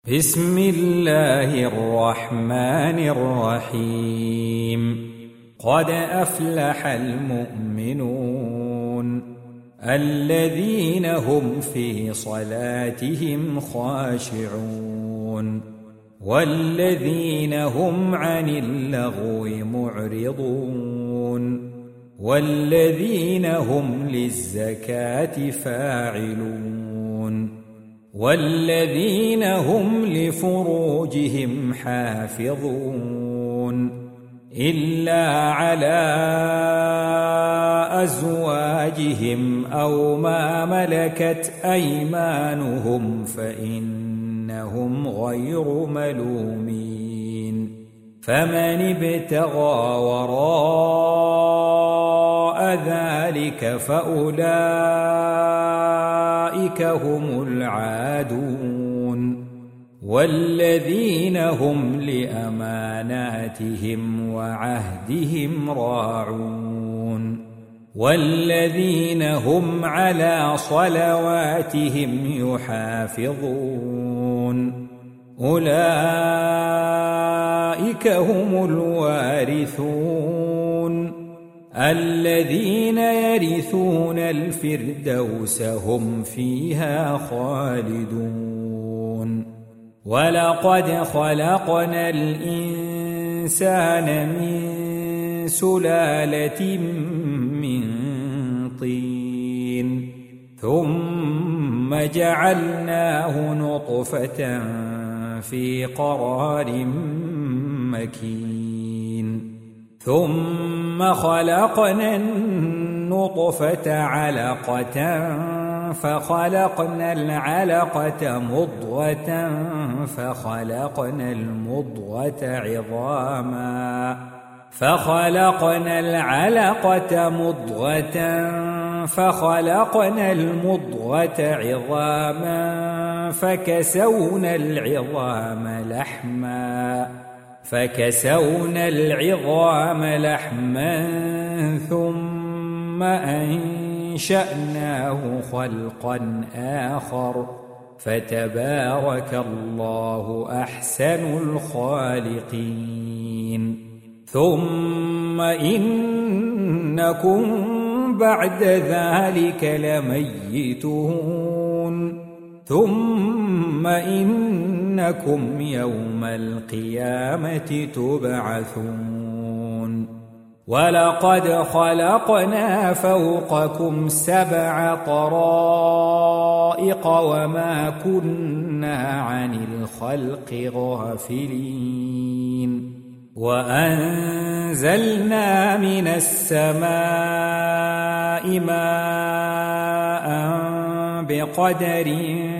بسم الله الرحمن الرحيم. قد أفلح المؤمنون الذين هم في صلاتهم خاشعون والذين هم عن اللغو معرضون والذين هم للزكاة فاعلون والذين هم لفروجهم حافظون إلا على أزواجهم أو ما ملكت أيمانهم فإنهم غير ملومين. فمن ابتغى وراء ذلك فأولئك هم العادون والذين هم لأماناتهم وعهدهم راعون والذين هم على صلواتهم يحافظون. أولئك هم الوارثون الذين يرثون الفردوس هم فيها خالدون. ولقد خلقنا الإنسان من سلالة من طين ثم جعلناه نطفة في قرار مكين ثم خلقنا النطفة علقة فخلقنا العلقة مضغة فخلقنا المضغة عظاما فخلقنا العلقة مضغة فخلقنا المضغة عظاما فكسونا العظام لحما ثم أنشأناه خلقا آخر فتبارك الله أحسن الخالقين. ثم إنكم بعد ذلك لميتون ثم إنكم يوم القيامة تبعثون. ولقد خلقنا فوقكم 7 طرائق وما كنا عن الخلق غافلين. وأنزلنا من السماء ماء بقدر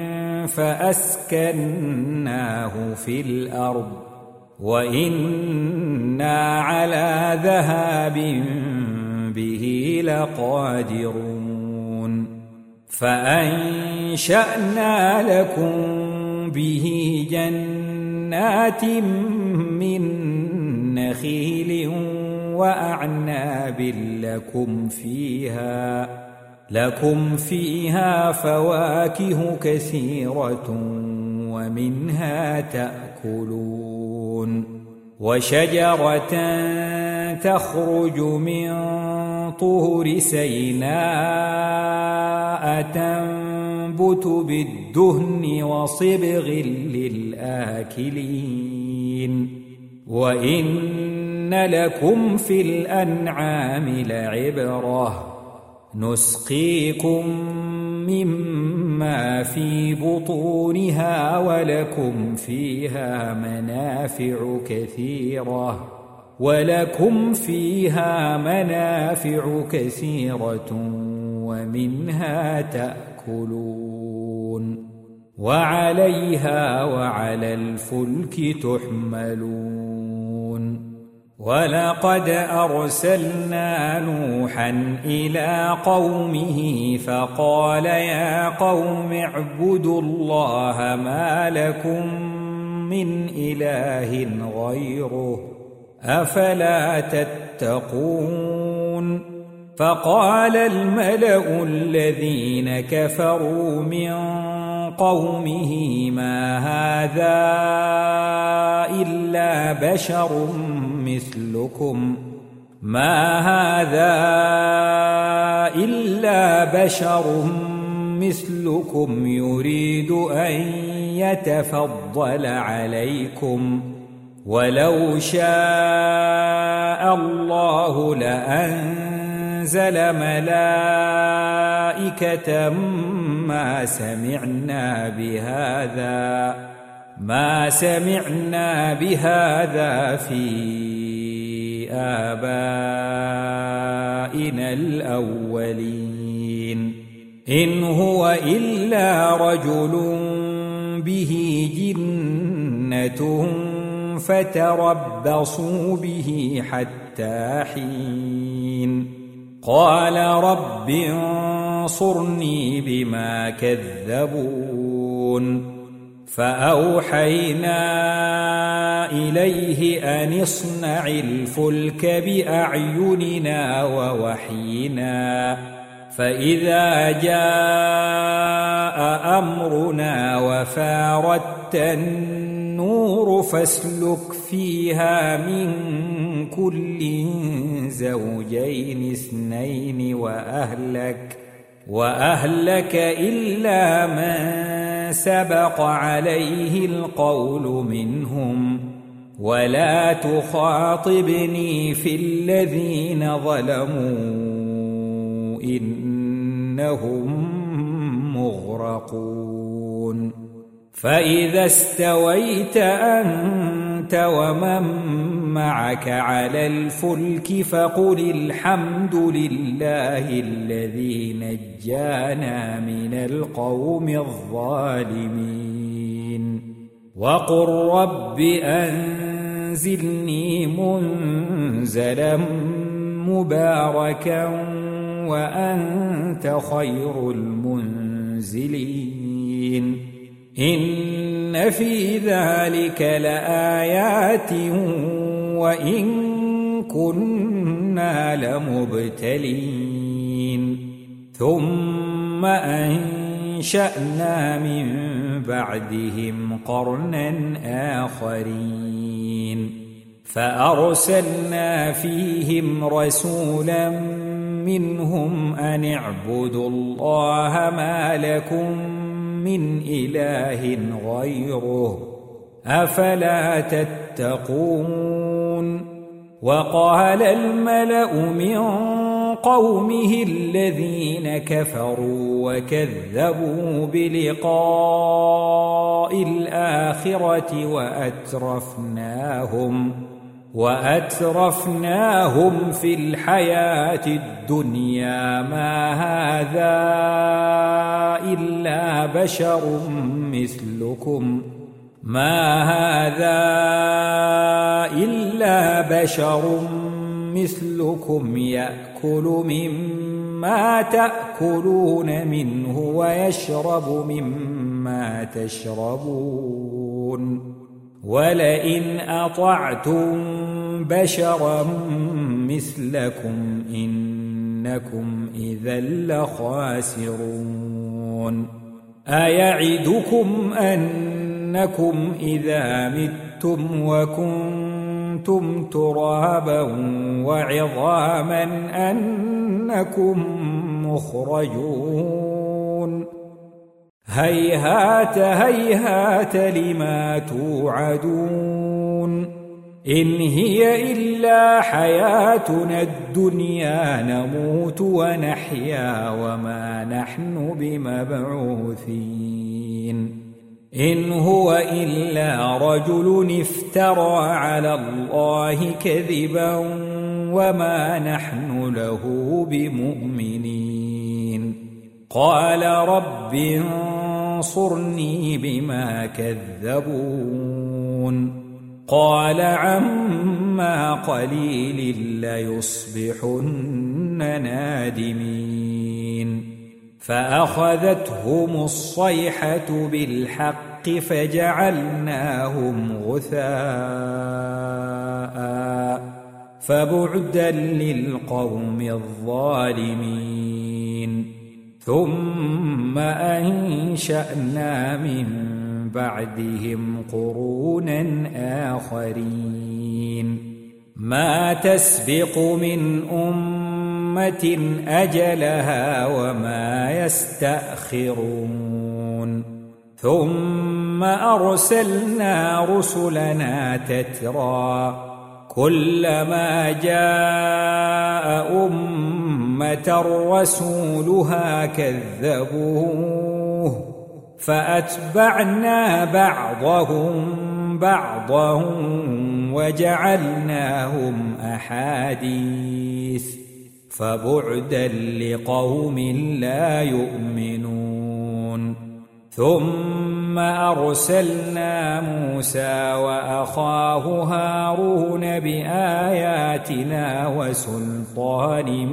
فأسكناه في الأرض وإنا على ذهاب به لقادرون. فأنشأنا لكم به جنات من نخيل وأعناب لكم فيها فواكه كثيرة ومنها تأكلون. وشجرة تخرج من طور سيناء تنبت بالدهن وصبغ للآكلين. وإن لكم في الأنعام لعبرة نسقيكم مما في بطونها ولكم فيها منافع كثيرة ومنها تأكلون وعليها وعلى الفلك تحملون. ولقد أرسلنا نوحا إلى قومه فقال يا قوم اعبدوا الله ما لكم من إله غيره أفلا تتقون. فقال الملأ الذين كفروا من قومه ما هذا إلا بشر مثلكم يريد أن يتفضل عليكم ولو شاء الله لأنزل ملائكة ما سمعنا بهذا في آبائنا الأولين إن هو إلا رجل به جنة فتربصوا به حتى حين قال رب انصرني بما كذبون فأوحينا إليه أن اصنع الفلك بأعيننا ووحينا فإذا جاء أمرنا وفاردت النور فاسلك فيها من كل زوجين اثنين وأهلك إلا من سبق عليه القول منهم ولا تخاطبني في الذين ظلموا إنهم مغرقون فإذا استويت أنت ومن معك على الفلك فقل الحمد لله الذي نجانا من القوم الظالمين وقل رب أنزلني منزلا مباركا وأنت خير المنزلين إن في ذلك لآيات وإن كنا لمبتلين ثم أنشأنا من بعدهم قرنا آخرين فأرسلنا فيهم رسولا منهم أن اعبدوا الله ما لكم من إله غيره أفلا تتقون وقال الملأ من قومه الذين كفروا وكذبوا بلقاء الآخرة وأترفناهم في الحياة الدنيا ما هذا إلا بشر مثلكم يأكل مما تأكلون منه ويشرب مما تشربون ولئن أطعتم بشرا مثلكم إنكم إذا لخاسرون أيعدكم أنكم إذا متم وكنتم ترابا وعظاما أنكم مخرجون هيهات هيهات لما توعدون إن هي إلا حياتنا الدنيا نموت ونحيا وما نحن بمبعوثين إن هو إلا رجل افترى على الله كذبا وما نحن له بمؤمنين قال رب انصرني بما كذبون قال عما قليل ليصبحن نادمين فأخذتهم الصيحة بالحق فجعلناهم غثاء فبعدا للقوم الظالمين ثم أنشأنا من بعدهم قرونا آخرين ما تسبق من أمة أجلها وما يستأخرون ثم أرسلنا رسلنا تترى كلما جاء أمة رسولها كذبوه فأتبعنا بعضهم بعضا وجعلناهم أحاديث فبعدا لقوم لا يؤمنون ثم أرسلنا موسى وأخاه هارون بآياتنا وسلطان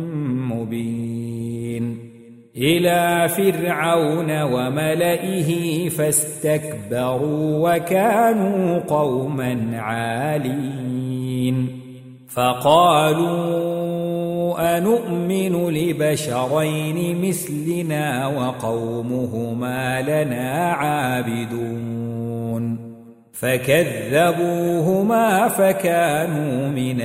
مبين إلى فرعون وملئه فاستكبروا وكانوا قوما عالين فقالوا أنؤمن لبشرين مثلنا وقومهما لنا عابدون فكذبوهما فكانوا من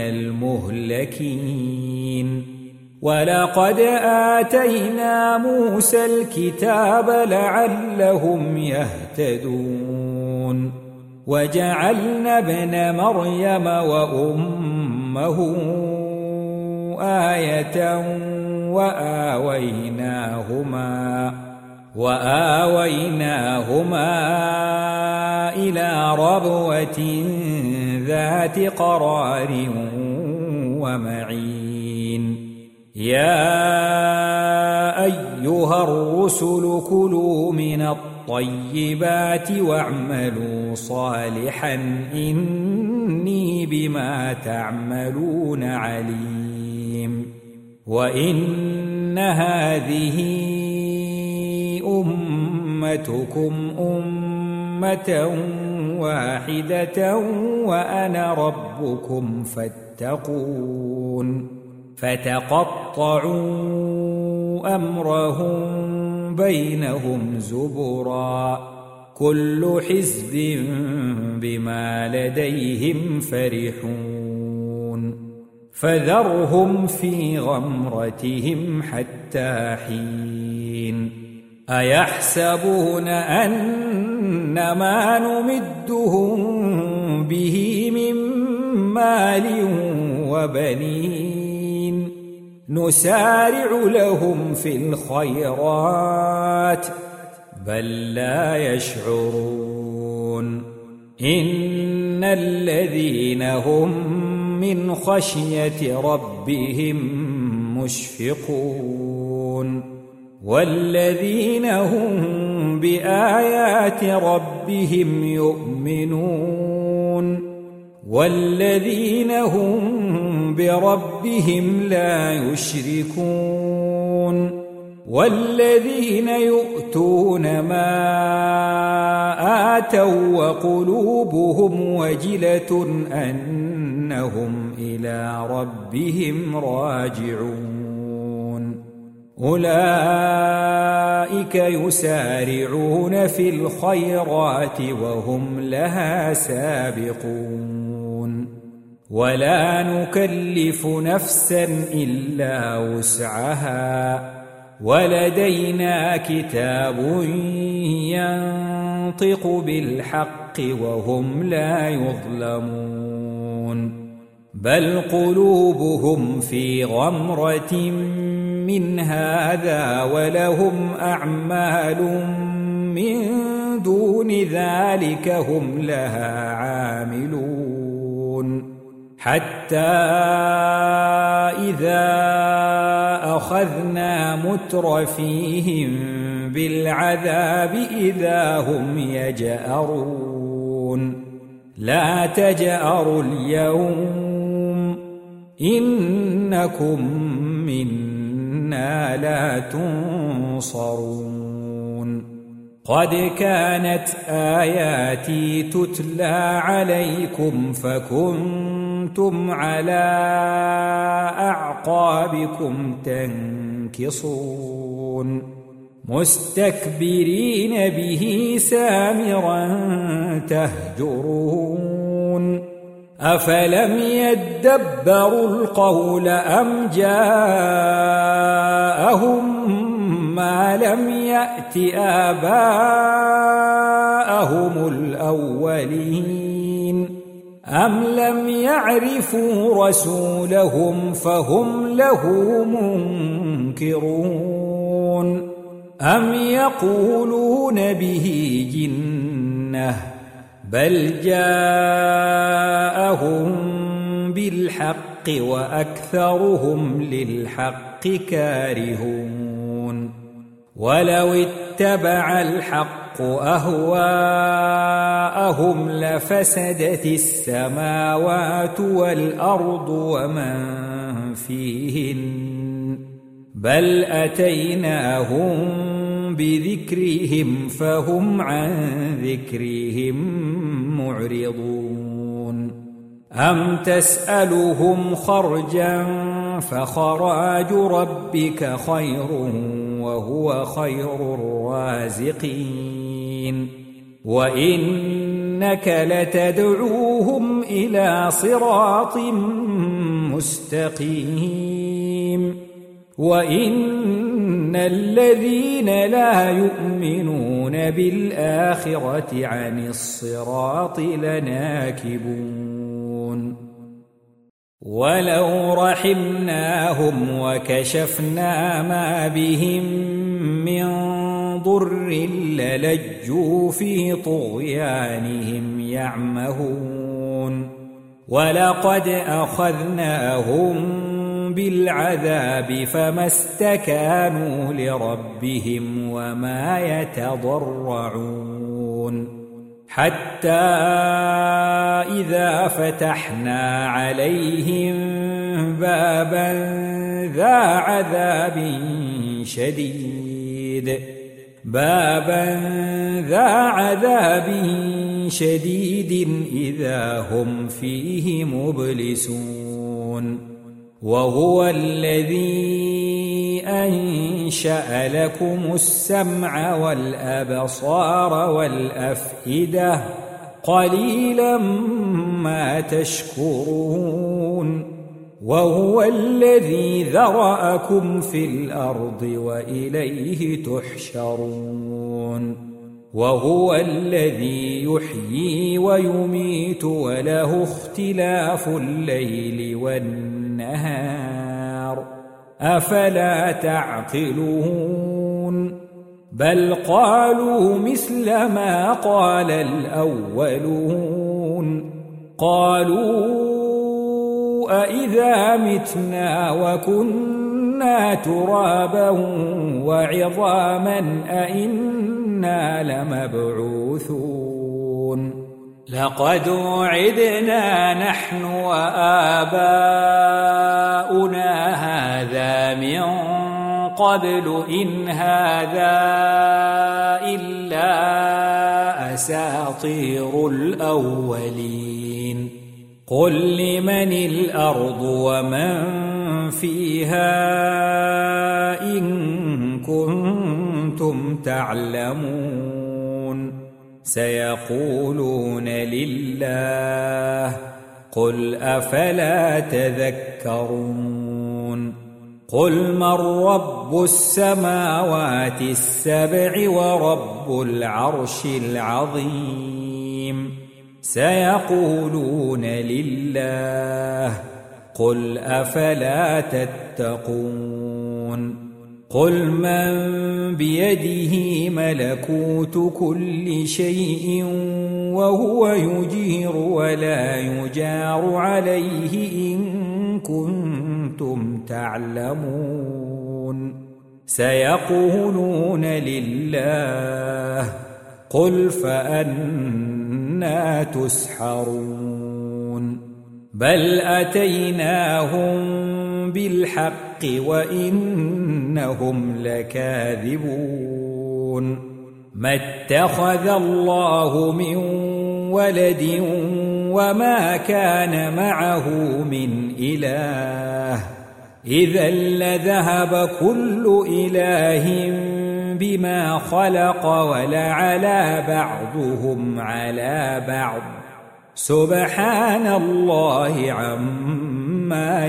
المهلكين ولقد آتينا موسى الكتاب لعلهم يهتدون وجعلنا ابن مريم وأمه آية وآويناهما إلى ربوة ذات قرار ومعين يا أيها الرسل كلوا من الطيبات واعملوا صالحا إني بما تعملون عليم وإن هذه أمتكم أمة واحدة وأنا ربكم فاتقون فتقطعوا أمرهم بينهم زبرا كل حزب بما لديهم فرحون فذرهم في غمرتهم حتى حين أيحسبون أن ما نمدهم به من مال وبنين نسارع لهم في الخيرات بل لا يشعرون إن الذين هم من خشية ربهم مشفقون والذين هم بآيات ربهم يؤمنون والذين هم بربهم لا يشركون والذين يؤتون ما آتوا وقلوبهم وجلة أنهم إلى ربهم راجعون أولئك يسارعون في الخيرات وهم لها سابقون ولا نكلف نفسا إلا وسعها ولدينا كتاب ينطق بالحق وهم لا يظلمون بل قلوبهم في غمرة من هذا ولهم أعمال من دون ذلك هم لها عاملون حتى إذا أخذنا مترفيهم بالعذاب إذا هم يجأرون لا تجأروا اليوم إنكم منا لا تنصرون قد كانت آياتي تتلى عليكم فكنتم على أعقابكم تنكصون مستكبرين به سامرا تهجرون أفلم يدبروا القول أم جاءهم ما لم يأت آباءهم الأولين أم لم يعرفوا رسولهم فهم له منكرون أم يقولون به جنة بل جاءهم بالحق وأكثرهم للحق كارهون ولو اتبع الحق أهواءهم لفسدت السماوات والأرض ومن فيهن بل أتيناهم بذكرهم فهم عن ذكرهم معرضون أم تسألهم خرجا فخراج ربك خير وهو خير الرازقين وإنك لتدعوهم إلى صراط مستقيم وإن الذين لا يؤمنون بالآخرة عن الصراط لناكبون ولو رحمناهم وكشفنا ما بهم من ضر للجوا في طغيانهم يعمهون ولقد أخذناهم بالعذاب فما استكانوا لربهم وما يتضرعون حتى إذا فتحنا عليهم بابا ذا عذاب شديد إذا هم فيه مبلسون وهو الذي أنشأ لكم السمع والأبصار والأفئدة قليلا ما تشكرون وهو الذي ذرأكم في الأرض وإليه تحشرون وهو الذي يحيي ويميت وله اختلاف الليل والنهار أفلا تعقلون بل قالوا مثل ما قال الأولون قالوا أإذا متنا وكنا ترابا وعظاما أإنا لمبعوثون لقد وعدنا نحن وآباؤنا هذا من قبل إن هذا إلا أساطير الأولين قل لمن الأرض ومن فيها إن كنتم تعلمون سيقولون لله قل أفلا تذكرون قل من رب السماوات السبع ورب العرش العظيم سيقولون لله قل أفلا تتقون قل من بيده ملكوت كل شيء وهو يجير ولا يجار عليه إن كنتم تعلمون سيقولون لله قل فأنى تسحرون بل أتيناهم بالحق وإنهم لكاذبون ما اتخذ الله من ولد وما كان معه من إله إذا لذهب كل إله بما خلق ولعلى بعضهم على بعض سبحان الله عما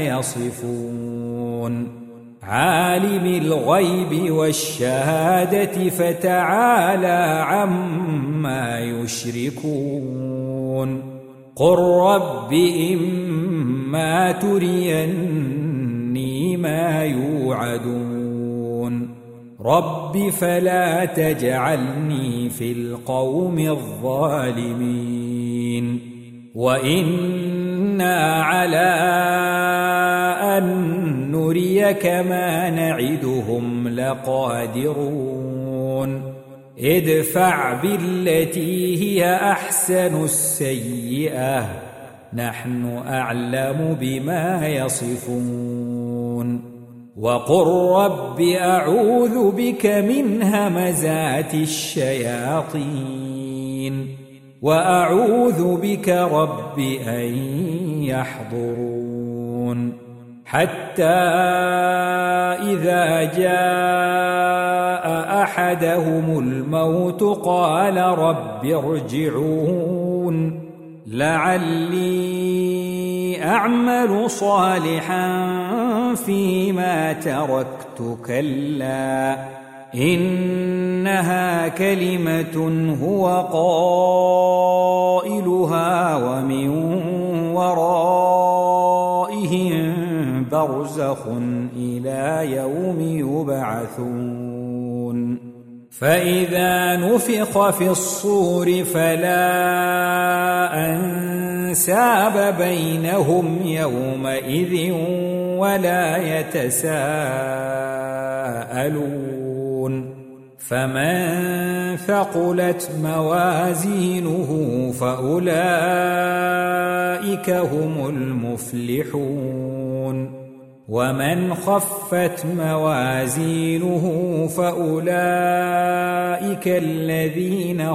يصفون عالم الغيب والشهادة فتعالى عما يشركون قل رب إما تريني ما يوعدون رب فلا تجعلني في القوم الظالمين وإنا على أن نريك ما نعدهم لقادرون ادفع بالتي هي أحسن السيئة نحن أعلم بما يصفون وقل رب أعوذ بك من همزات الشياطين وأعوذ بك رب أن يحضرون حتى إذا جاء أحدهم الموت قال رب ارجعون لعلي أعمل صالحا فيما تركت كلا إنها كلمة هو قائلها ومن ورائهم برزخ إلى يوم يبعثون فإذا نفخ في الصور فلا أنساب بينهم يومئذ ولا يتساءلون فمن ثقلت موازينه فأولئك هم المفلحون ومن خفت موازينه فأولئك الذين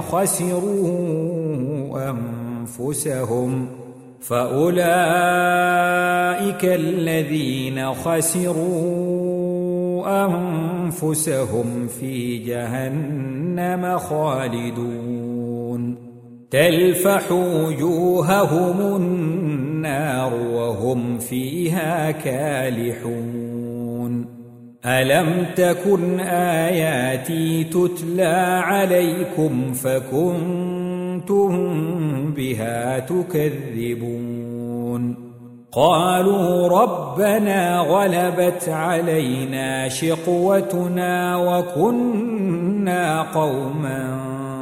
خسروا أنفسهم في جهنم خالدون تلفح وجوههم النار وهم فيها كالحون ألم تكن آياتي تتلى عليكم فكنتم بها تكذبون قالوا ربنا غلبت علينا شقوتنا وكنا قوما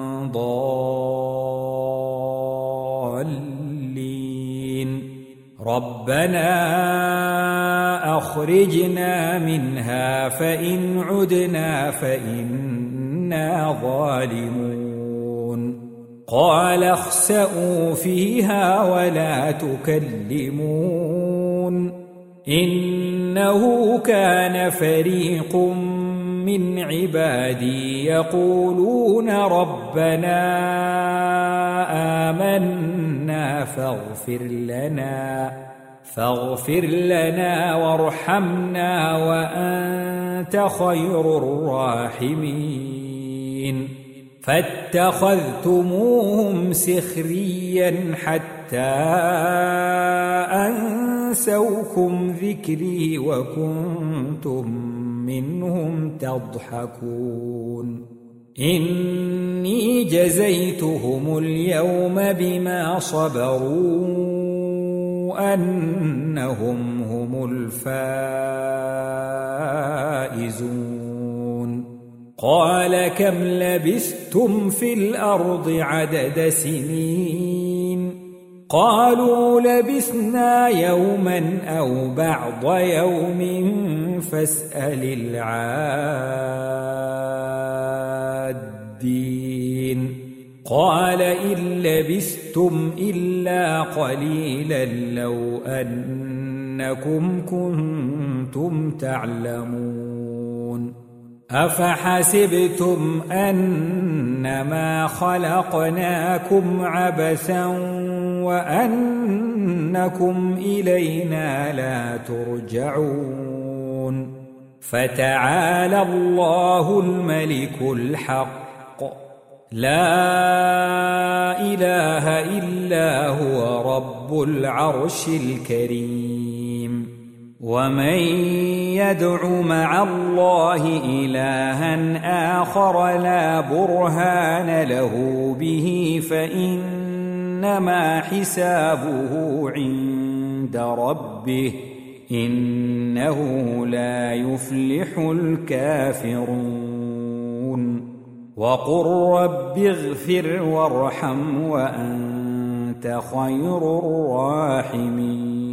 ضالين ربنا أخرجنا منها فإن عدنا فإنا ظالمون قال اخسئوا فيها ولا تكلمون إنه كان فريق من عبادي يقولون ربنا آمنا فاغفر لنا وارحمنا وأنت خير الراحمين فاتخذتموهم سخريا حتى أنسوكم ذكري وكنتم منهم تضحكون إني جزيتهم اليوم بما صبروا أنهم هم الفائزون قال كم لبثتم في الأرض عدد سنين قالوا لبثنا يوما أو بعض يوم فاسأل العادين قال إن لبثتم إلا قليلا لو أنكم كنتم تعلمون أفحسبتم أنما خلقناكم عبثا وأنكم إلينا لا ترجعون. فتعالى الله الملك الحق لا إله إلا هو رب العرش الكريم. ومن يدع مع الله إلها آخر لا برهان له به فإنما حسابه عند ربه إنه لا يفلح الكافرون. وقل رب اغفر وارحم وأنت خير الراحمين.